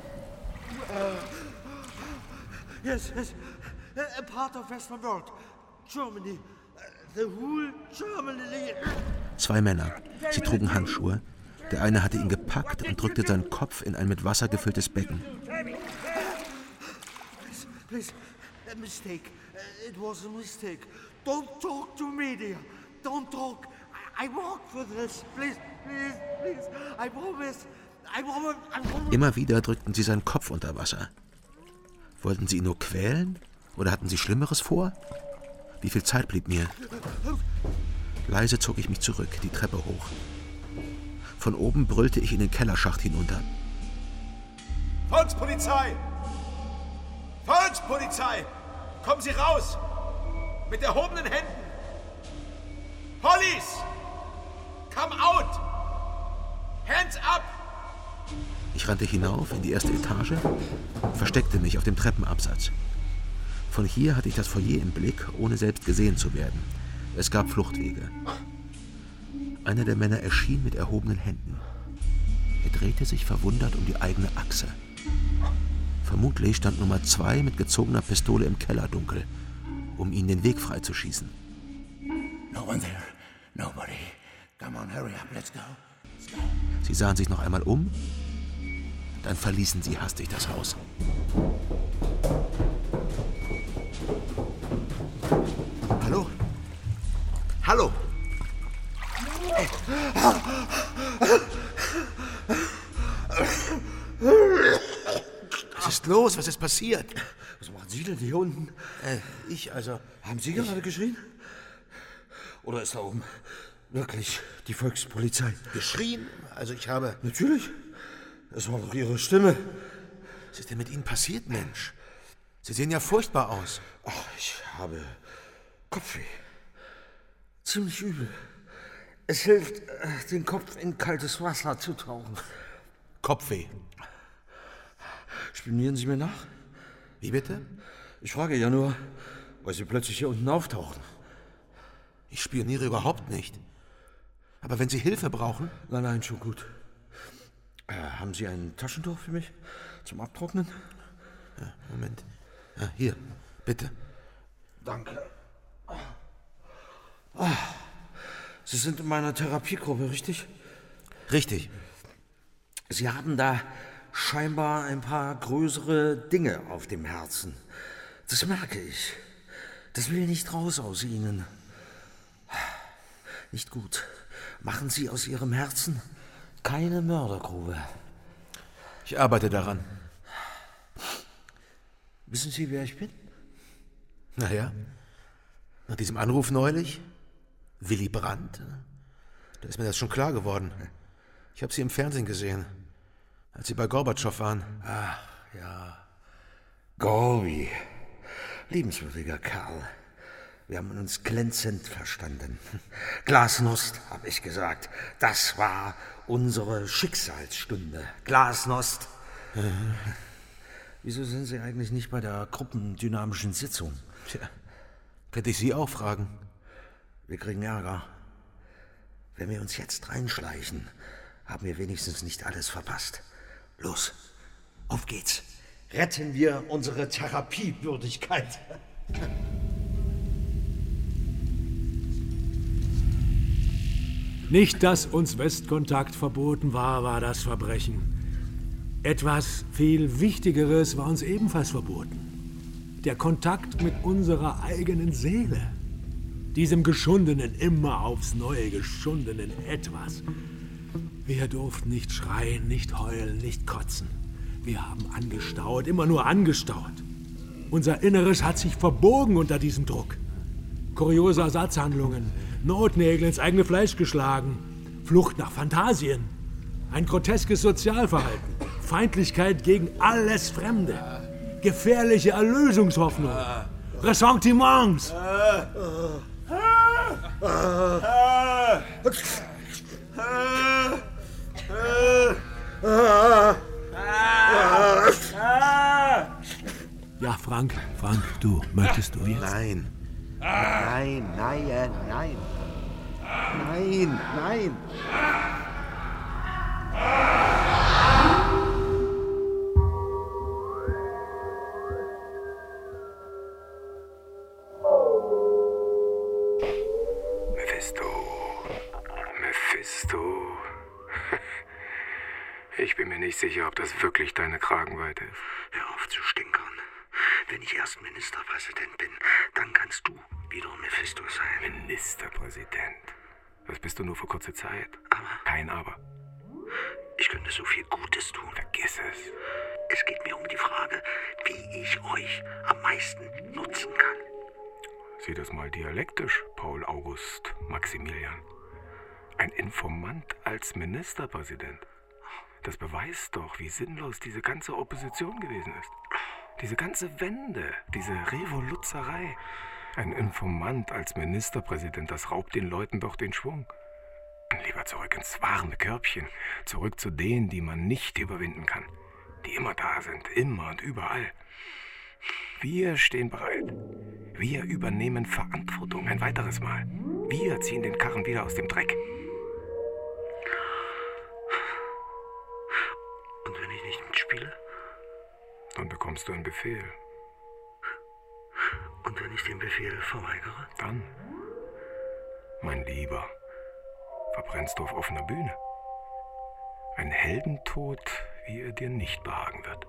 Yes. A part of Western World. Germany. The whole Germany. 2 Männer. Sie trugen Handschuhe. Der eine hatte ihn gepackt und drückte seinen Kopf in ein mit Wasser gefülltes Becken. Please. A mistake. It was a mistake. Don't talk to media. Don't talk. I work for this. Please. I promise. Immer wieder drückten sie seinen Kopf unter Wasser. Wollten sie ihn nur quälen? Oder hatten sie Schlimmeres vor? Wie viel Zeit blieb mir? Leise zog ich mich zurück, die Treppe hoch. Von oben brüllte ich in den Kellerschacht hinunter. Volkspolizei! Volkspolizei! Kommen Sie raus! Mit erhobenen Händen! Police! Come out! Hands up! Ich rannte hinauf in die erste Etage, versteckte mich auf dem Treppenabsatz. Von hier hatte ich das Foyer im Blick, ohne selbst gesehen zu werden. Es gab Fluchtwege. Einer der Männer erschien mit erhobenen Händen. Er drehte sich verwundert um die eigene Achse. Vermutlich stand Nummer 2 mit gezogener Pistole im Kellerdunkel, um ihnen den Weg freizuschießen. No one there. Nobody. Come on, hurry up, let's go. Sie sahen sich noch einmal um, dann verließen sie hastig das Haus. Hallo? Hallo? Was ist los? Was ist passiert? Was machen Sie denn hier unten? Haben Sie gerade geschrien? Oder ist da oben wirklich die Volkspolizei? Geschrien? Also ich habe... Natürlich. Es war doch Ihre Stimme. Was ist denn mit Ihnen passiert, Mensch? Sie sehen ja furchtbar aus. Ach, ich habe Kopfweh. Ziemlich übel. Es hilft, den Kopf in kaltes Wasser zu tauchen. Kopfweh. Spionieren Sie mir nach? Wie bitte? Ich frage ja nur, weil Sie plötzlich hier unten auftauchen. Ich spioniere überhaupt nicht. Aber wenn Sie Hilfe brauchen... Nein, schon gut. Haben Sie ein Taschentuch für mich zum Abtrocknen? Ja, Moment. Ja, hier, bitte. Danke. Sie sind in meiner Therapiegruppe, richtig? Richtig. Sie haben da scheinbar ein paar größere Dinge auf dem Herzen. Das merke ich. Das will nicht raus aus Ihnen. Nicht gut. Machen Sie aus Ihrem Herzen keine Mördergrube. Ich arbeite daran. Wissen Sie, wer ich bin? Naja, nach diesem Anruf neulich, Willy Brandt, da ist mir das schon klar geworden. Ich habe Sie im Fernsehen gesehen, als Sie bei Gorbatschow waren. Ach, ja. Gorbi. Liebenswürdiger Kerl. Wir haben uns glänzend verstanden. Glasnost, habe ich gesagt. Das war unsere Schicksalsstunde. Glasnost. Wieso sind Sie eigentlich nicht bei der gruppendynamischen Sitzung? Tja, könnte ich Sie auch fragen. Wir kriegen Ärger. Wenn wir uns jetzt reinschleichen, haben wir wenigstens nicht alles verpasst. Los, auf geht's. Retten wir unsere Therapiewürdigkeit. Nicht, dass uns Westkontakt verboten war, war das Verbrechen. Etwas viel Wichtigeres war uns ebenfalls verboten. Der Kontakt mit unserer eigenen Seele. Diesem geschundenen, immer aufs Neue geschundenen Etwas. Wir durften nicht schreien, nicht heulen, nicht kotzen. Wir haben angestaut, immer nur angestaut. Unser Inneres hat sich verbogen unter diesem Druck. Kuriose Ersatzhandlungen, Notnägel ins eigene Fleisch geschlagen, Flucht nach Phantasien, ein groteskes Sozialverhalten, Feindlichkeit gegen alles Fremde, gefährliche Erlösungshoffnung, Ressentiments. Ja, Frank, du, möchtest du jetzt? Nein. Nein. Mephisto. Ich bin mir nicht sicher, ob das wirklich deine Kragenweite ist. Hör auf zu stinkern. Wenn ich erst Ministerpräsident bin, dann kannst du wieder Mephisto sein. Ministerpräsident? Das bist du nur für kurze Zeit. Aber? Kein Aber. Ich könnte so viel Gutes tun. Vergiss es. Es geht mir um die Frage, wie ich euch am meisten nutzen kann. Sieh das mal dialektisch, Paul August Maximilian. Ein Informant als Ministerpräsident. Das beweist doch, wie sinnlos diese ganze Opposition gewesen ist. Diese ganze Wende, diese Revoluzerei. Ein Informant als Ministerpräsident, das raubt den Leuten doch den Schwung. Lieber zurück ins warme Körbchen, zurück zu denen, die man nicht überwinden kann, die immer da sind, immer und überall. Wir stehen bereit. Wir übernehmen Verantwortung ein weiteres Mal. Wir ziehen den Karren wieder aus dem Dreck. Und wenn ich nicht mitspiele? Dann bekommst du einen Befehl. Und wenn ich den Befehl verweigere? Dann, mein Lieber, verbrennst du auf offener Bühne. Ein Heldentod, wie er dir nicht behagen wird.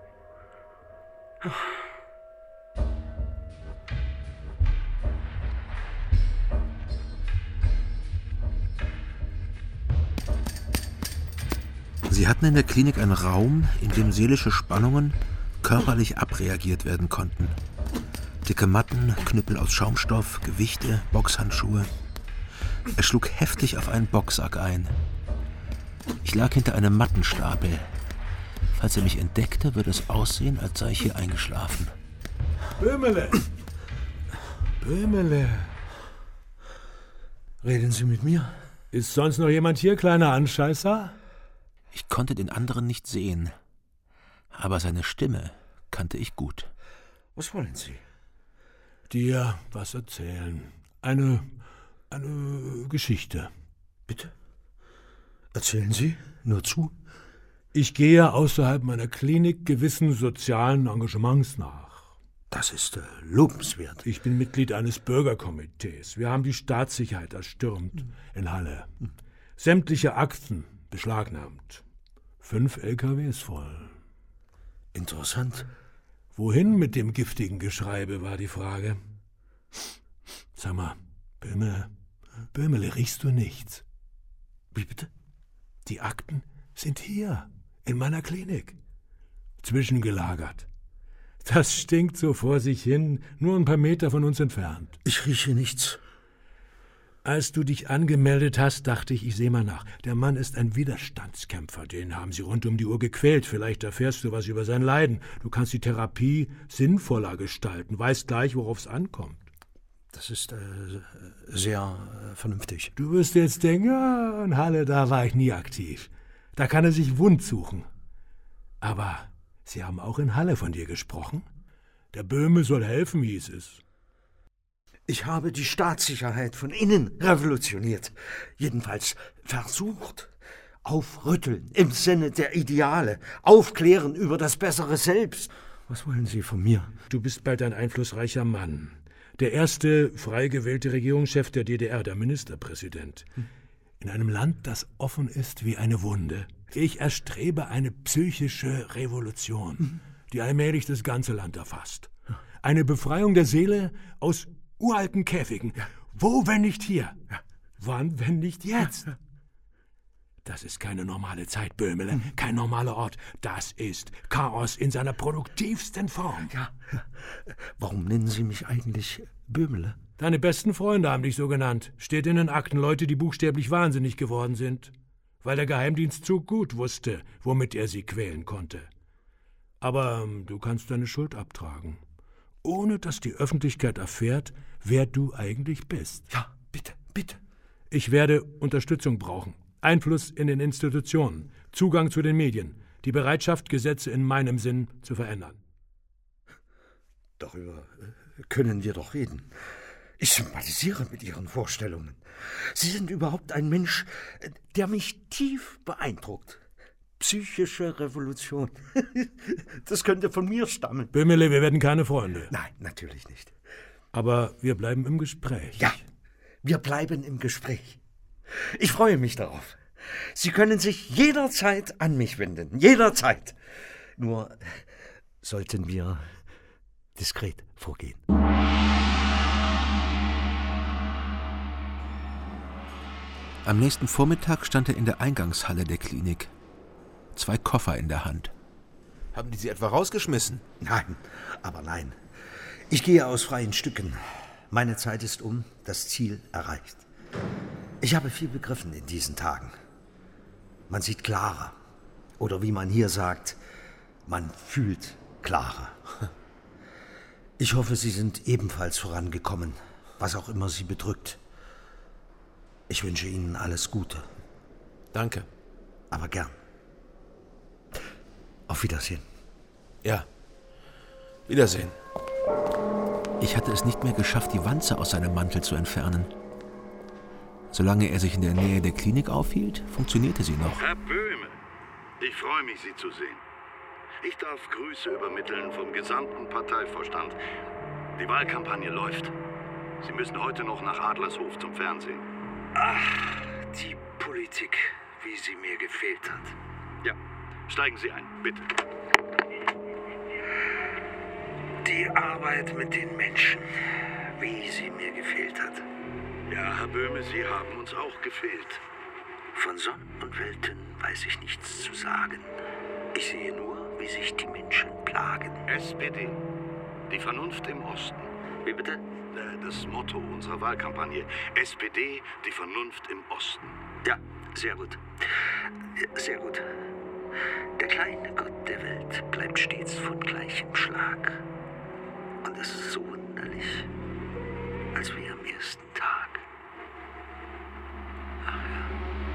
Sie hatten in der Klinik einen Raum, in dem seelische Spannungen körperlich abreagiert werden konnten. Dicke Matten, Knüppel aus Schaumstoff, Gewichte, Boxhandschuhe. Er schlug heftig auf einen Boxsack ein. Ich lag hinter einem Mattenstapel. Falls er mich entdeckte, würde es aussehen, als sei ich hier eingeschlafen. Böhmele! Böhmele! Reden Sie mit mir? Ist sonst noch jemand hier, kleiner Anscheißer? Ich konnte den anderen nicht sehen, aber seine Stimme kannte ich gut. Was wollen Sie? Dir was erzählen. Eine Geschichte. Bitte? Erzählen Sie? Nur zu? Ich gehe außerhalb meiner Klinik gewissen sozialen Engagements nach. Das ist lobenswert. Ich bin Mitglied eines Bürgerkomitees. Wir haben die Staatssicherheit erstürmt in Halle. Sämtliche Akten beschlagnahmt. 5 LKWs voll. Interessant. Wohin mit dem giftigen Geschreibe, war die Frage. Sag mal, Böhmele, riechst du nichts? Wie bitte? Die Akten sind hier, in meiner Klinik. Zwischengelagert. Das stinkt so vor sich hin, nur ein paar Meter von uns entfernt. Ich rieche nichts. Als du dich angemeldet hast, dachte ich sehe mal nach. Der Mann ist ein Widerstandskämpfer, den haben sie rund um die Uhr gequält. Vielleicht erfährst du was über sein Leiden. Du kannst die Therapie sinnvoller gestalten, weißt gleich, worauf es ankommt. Das ist sehr vernünftig. Du wirst jetzt denken, ja, in Halle, da war ich nie aktiv. Da kann er sich wund suchen. Aber sie haben auch in Halle von dir gesprochen? Der Böhme soll helfen, hieß es. Ich habe die Staatssicherheit von innen revolutioniert. Jedenfalls versucht. Aufrütteln im Sinne der Ideale. Aufklären über das bessere Selbst. Was wollen Sie von mir? Du bist bald ein einflussreicher Mann. Der erste frei gewählte Regierungschef der DDR, der Ministerpräsident. In einem Land, das offen ist wie eine Wunde. Ich erstrebe eine psychische Revolution, die allmählich das ganze Land erfasst. Eine Befreiung der Seele aus uralten Käfigen. Wo, wenn nicht hier? Wann, wenn nicht jetzt? Das ist keine normale Zeit, Böhmele, kein normaler Ort. Das ist Chaos in seiner produktivsten Form. Ja. Warum nennen Sie mich eigentlich Böhmele? Deine besten Freunde haben dich so genannt. Steht in den Akten, Leute, die buchstäblich wahnsinnig geworden sind. Weil der Geheimdienst zu gut wusste, womit er sie quälen konnte. Aber du kannst deine Schuld abtragen. Ohne dass die Öffentlichkeit erfährt, wer du eigentlich bist. Ja, bitte, bitte. Ich werde Unterstützung brauchen. Einfluss in den Institutionen, Zugang zu den Medien, die Bereitschaft, Gesetze in meinem Sinn zu verändern. Darüber können wir doch reden. Ich sympathisiere mit Ihren Vorstellungen. Sie sind überhaupt ein Mensch, der mich tief beeindruckt. Psychische Revolution. Das könnte von mir stammen. Böhmele, wir werden keine Freunde. Nein, natürlich nicht. Aber wir bleiben im Gespräch. Ja, wir bleiben im Gespräch. Ich freue mich darauf. Sie können sich jederzeit an mich wenden. Jederzeit. Nur sollten wir diskret vorgehen. Am nächsten Vormittag stand er in der Eingangshalle der Klinik. 2 Koffer in der Hand. Haben die Sie etwa rausgeschmissen? Nein, aber nein. Ich gehe aus freien Stücken. Meine Zeit ist um, das Ziel erreicht. Ich habe viel begriffen in diesen Tagen. Man sieht klarer. Oder wie man hier sagt, man fühlt klarer. Ich hoffe, Sie sind ebenfalls vorangekommen, was auch immer Sie bedrückt. Ich wünsche Ihnen alles Gute. Danke. Aber gern. Auf Wiedersehen. Ja. Wiedersehen. Ich hatte es nicht mehr geschafft, die Wanze aus seinem Mantel zu entfernen. Solange er sich in der Nähe der Klinik aufhielt, funktionierte sie noch. Herr Böhme, ich freue mich, Sie zu sehen. Ich darf Grüße übermitteln vom gesamten Parteivorstand. Die Wahlkampagne läuft. Sie müssen heute noch nach Adlershof zum Fernsehen. Ach, die Politik, wie sie mir gefehlt hat. Ja, steigen Sie ein, bitte. Die Arbeit mit den Menschen, wie sie mir gefehlt hat. Ja, Herr Böhme, Sie haben uns auch gefehlt. Von Sonnen und Welten weiß ich nichts zu sagen. Ich sehe nur, wie sich die Menschen plagen. SPD, die Vernunft im Osten. Wie bitte? Das Motto unserer Wahlkampagne. SPD, die Vernunft im Osten. Ja, sehr gut. Sehr gut. Der kleine Gott der Welt bleibt stets von gleichem Schlag. Und es ist so wunderlich, als wie am ersten Tag. Ach ja.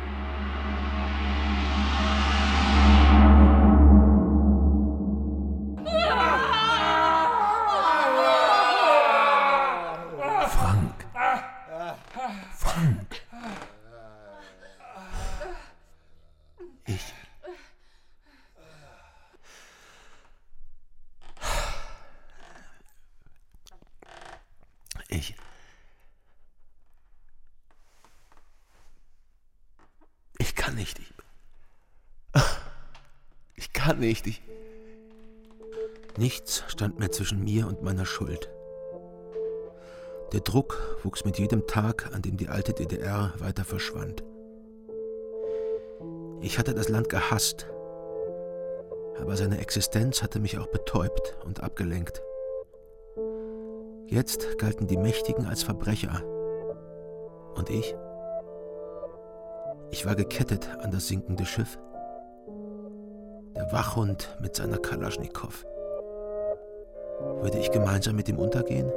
Ich kann nicht. Ich kann nicht. Nichts stand mehr zwischen mir und meiner Schuld. Der Druck wuchs mit jedem Tag, an dem die alte DDR weiter verschwand. Ich hatte das Land gehasst, aber seine Existenz hatte mich auch betäubt und abgelenkt. Jetzt galten die Mächtigen als Verbrecher. Und ich? Ich war gekettet an das sinkende Schiff. Der Wachhund mit seiner Kalaschnikow. Würde ich gemeinsam mit ihm untergehen?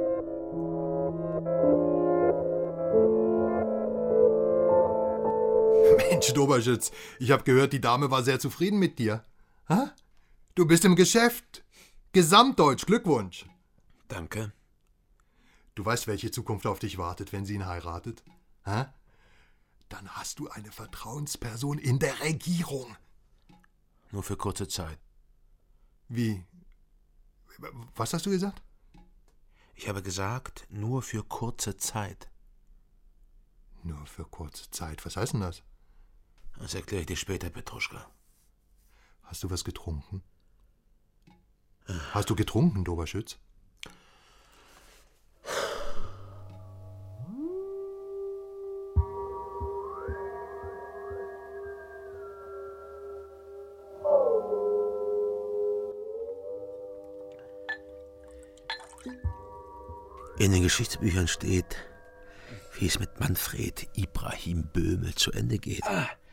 Mensch, Doberschütz, ich habe gehört, die Dame war sehr zufrieden mit dir. Ha? Du bist im Geschäft. Gesamtdeutsch, Glückwunsch. Danke. Du weißt, welche Zukunft auf dich wartet, wenn sie ihn heiratet? Ha? Dann hast du eine Vertrauensperson in der Regierung. Nur für kurze Zeit. Wie? Was hast du gesagt? Ich habe gesagt, nur für kurze Zeit. Nur für kurze Zeit. Was heißt denn das? Das erkläre ich dir später, Petruschka. Hast du was getrunken? Hast du getrunken, Doberschütz? In den Geschichtsbüchern steht, wie es mit Manfred Ibrahim Böhme zu Ende geht.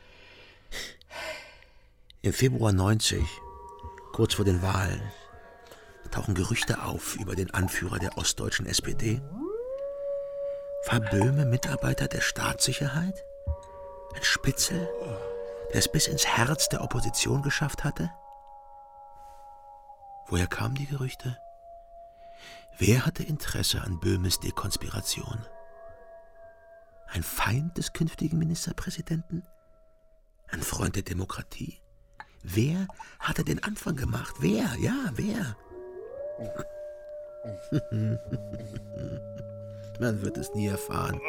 Im Februar 90, kurz vor den Wahlen, tauchen Gerüchte auf über den Anführer der ostdeutschen SPD. War Böhme Mitarbeiter der Staatssicherheit? Ein Spitzel, der es bis ins Herz der Opposition geschafft hatte? Woher kamen die Gerüchte? Wer hatte Interesse an Böhmes Dekonspiration? Ein Feind des künftigen Ministerpräsidenten? Ein Freund der Demokratie? Wer hatte den Anfang gemacht? Wer? Ja, wer? Man wird es nie erfahren.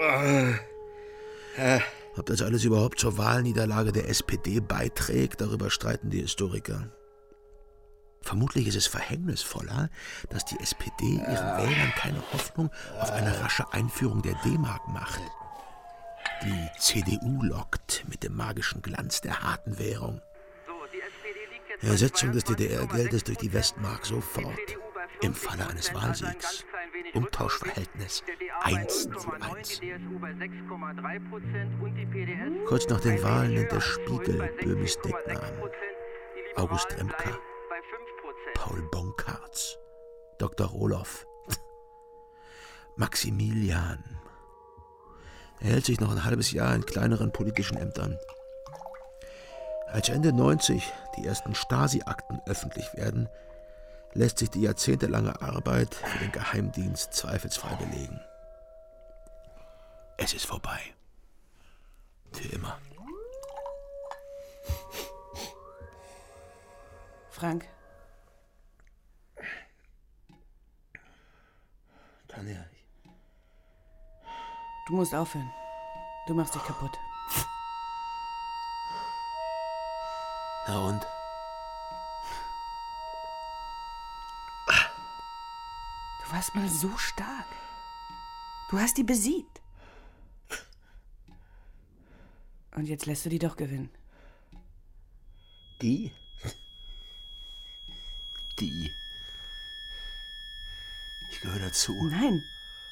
Ob das alles überhaupt zur Wahlniederlage der SPD beiträgt, darüber streiten die Historiker. Vermutlich ist es verhängnisvoller, dass die SPD ihren Wählern keine Hoffnung auf eine rasche Einführung der D-Mark macht. Die CDU lockt mit dem magischen Glanz der harten Währung. Ersetzung des DDR-Geldes durch die Westmark sofort. Im Falle eines Wahlsiegs. Umtauschverhältnis 1:1. Kurz nach den Wahlen nennt der Spiegel Böhmes Decknamen. August Remka, Paul Bonkartz, Dr. Roloff, Maximilian. Er hält sich noch ein halbes Jahr in kleineren politischen Ämtern. Als Ende 90 die ersten Stasi-Akten öffentlich werden, lässt sich die jahrzehntelange Arbeit für den Geheimdienst zweifelsfrei belegen. Es ist vorbei. Für immer. Frank? Tanja. Du musst aufhören. Du machst dich kaputt. Na und? Du warst mal so stark. Du hast die besiegt. Und jetzt lässt du die doch gewinnen. Die? Die. Ich gehöre dazu. Nein.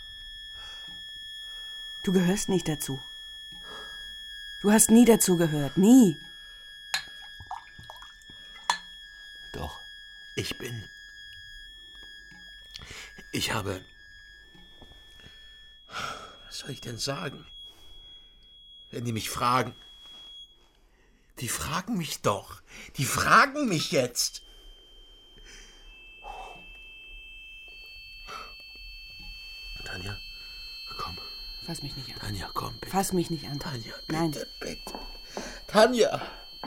Du gehörst nicht dazu. Du hast nie dazu gehört. Nie. Doch, ich bin. Ich habe... Was soll ich denn sagen? Wenn die mich fragen. Die fragen mich doch. Die fragen mich jetzt. Tanja, komm. Fass mich nicht an. Tanja, komm, bitte. Fass mich nicht an. Tanja, bitte, Nein. bitte. Tanja!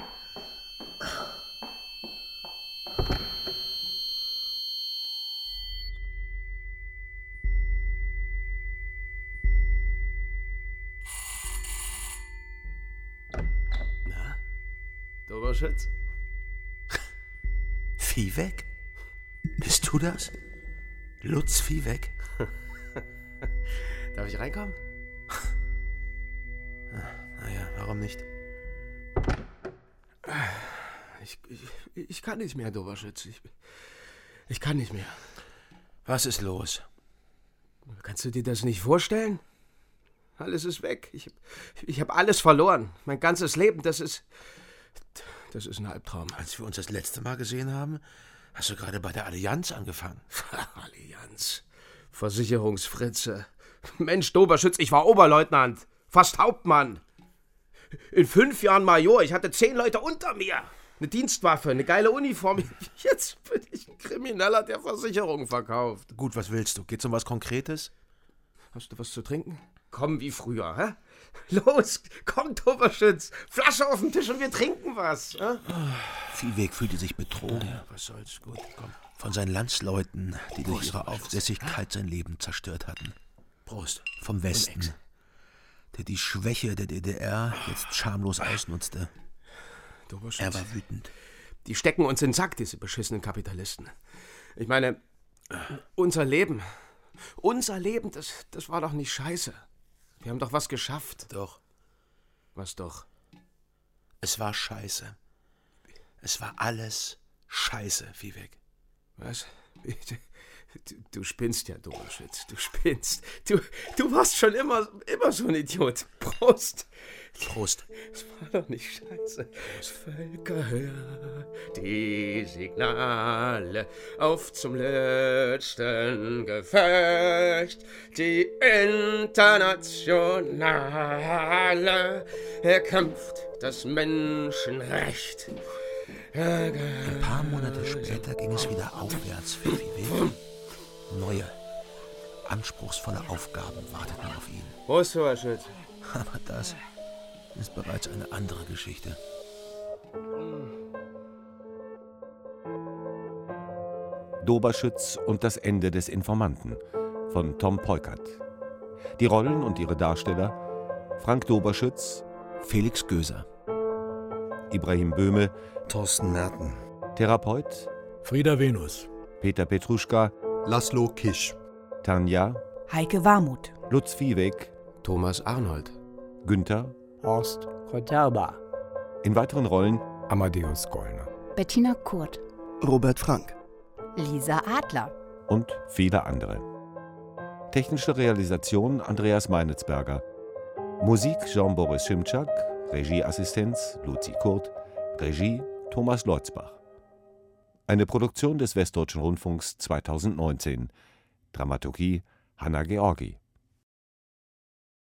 Na, Doberschütz? Viehweg? Bist du das? Lutz Viehweg? Darf ich reinkommen? Naja, warum nicht? Ich kann nicht mehr, Doberschütz. Ich kann nicht mehr. Was ist los? Kannst du dir das nicht vorstellen? Alles ist weg. Ich habe alles verloren. Mein ganzes Leben, das ist ein Albtraum. Als wir uns das letzte Mal gesehen haben, hast du gerade bei der Allianz angefangen. Allianz. Versicherungsfritze. Mensch, Doberschütz, ich war Oberleutnant. Fast Hauptmann. In 5 Jahren Major. Ich hatte 10 Leute unter mir. Eine Dienstwaffe, eine geile Uniform. Jetzt bin ich ein Krimineller, der Versicherungen verkauft. Gut, was willst du? Geht's um was Konkretes? Hast du was zu trinken? Komm wie früher, hä? Los, komm, Doberschütz. Flasche auf den Tisch und wir trinken was. Hä? Viehweg fühlte sich betrogen. Ja, was soll's, gut, komm. Von seinen Landsleuten, die durch ihre Aufsässigkeit sein Leben zerstört hatten. Prost. Vom Westen, der die Schwäche der DDR jetzt schamlos ausnutzte. Er war wütend. Die stecken uns in den Sack, diese beschissenen Kapitalisten. Ich meine, unser Leben, das war doch nicht scheiße. Wir haben doch was geschafft. Doch. Was doch? Es war scheiße. Es war alles scheiße, Viehweg. Was? Du spinnst ja, Doberschütz. Du spinnst. Du warst schon immer so ein Idiot. Prost. Prost. Es war doch nicht scheiße. Völker, hör die Signale auf zum letzten Gefecht. Die Internationale erkämpft das Menschenrecht. Ein paar Monate später ging es wieder aufwärts für Viehweg. Neue, anspruchsvolle Aufgaben warteten auf ihn. Prost, Doberschütz. Aber das ist bereits eine andere Geschichte. Doberschütz und das Ende des Informanten von Tom Peukert. Die Rollen und ihre Darsteller: Frank Doberschütz, Felix Göser, Ibrahim Böhme, Thorsten Merten, Therapeut Frieda Venus, Peter Petruschka, Laszlo Kisch, Tanja, Heike Warmuth, Lutz Viehweg, Thomas Arnold, Günther, Horst Koterba, in weiteren Rollen Amadeus Gollner, Bettina Kurt, Robert Frank, Lisa Adler und viele andere. Technische Realisation Andreas Meinitzberger. Musik Jean-Boris Schimczak, Regieassistenz Luzi Kurt, Regie Thomas Leutzbach. Eine Produktion des Westdeutschen Rundfunks 2019. Dramaturgie Hanna Georgi.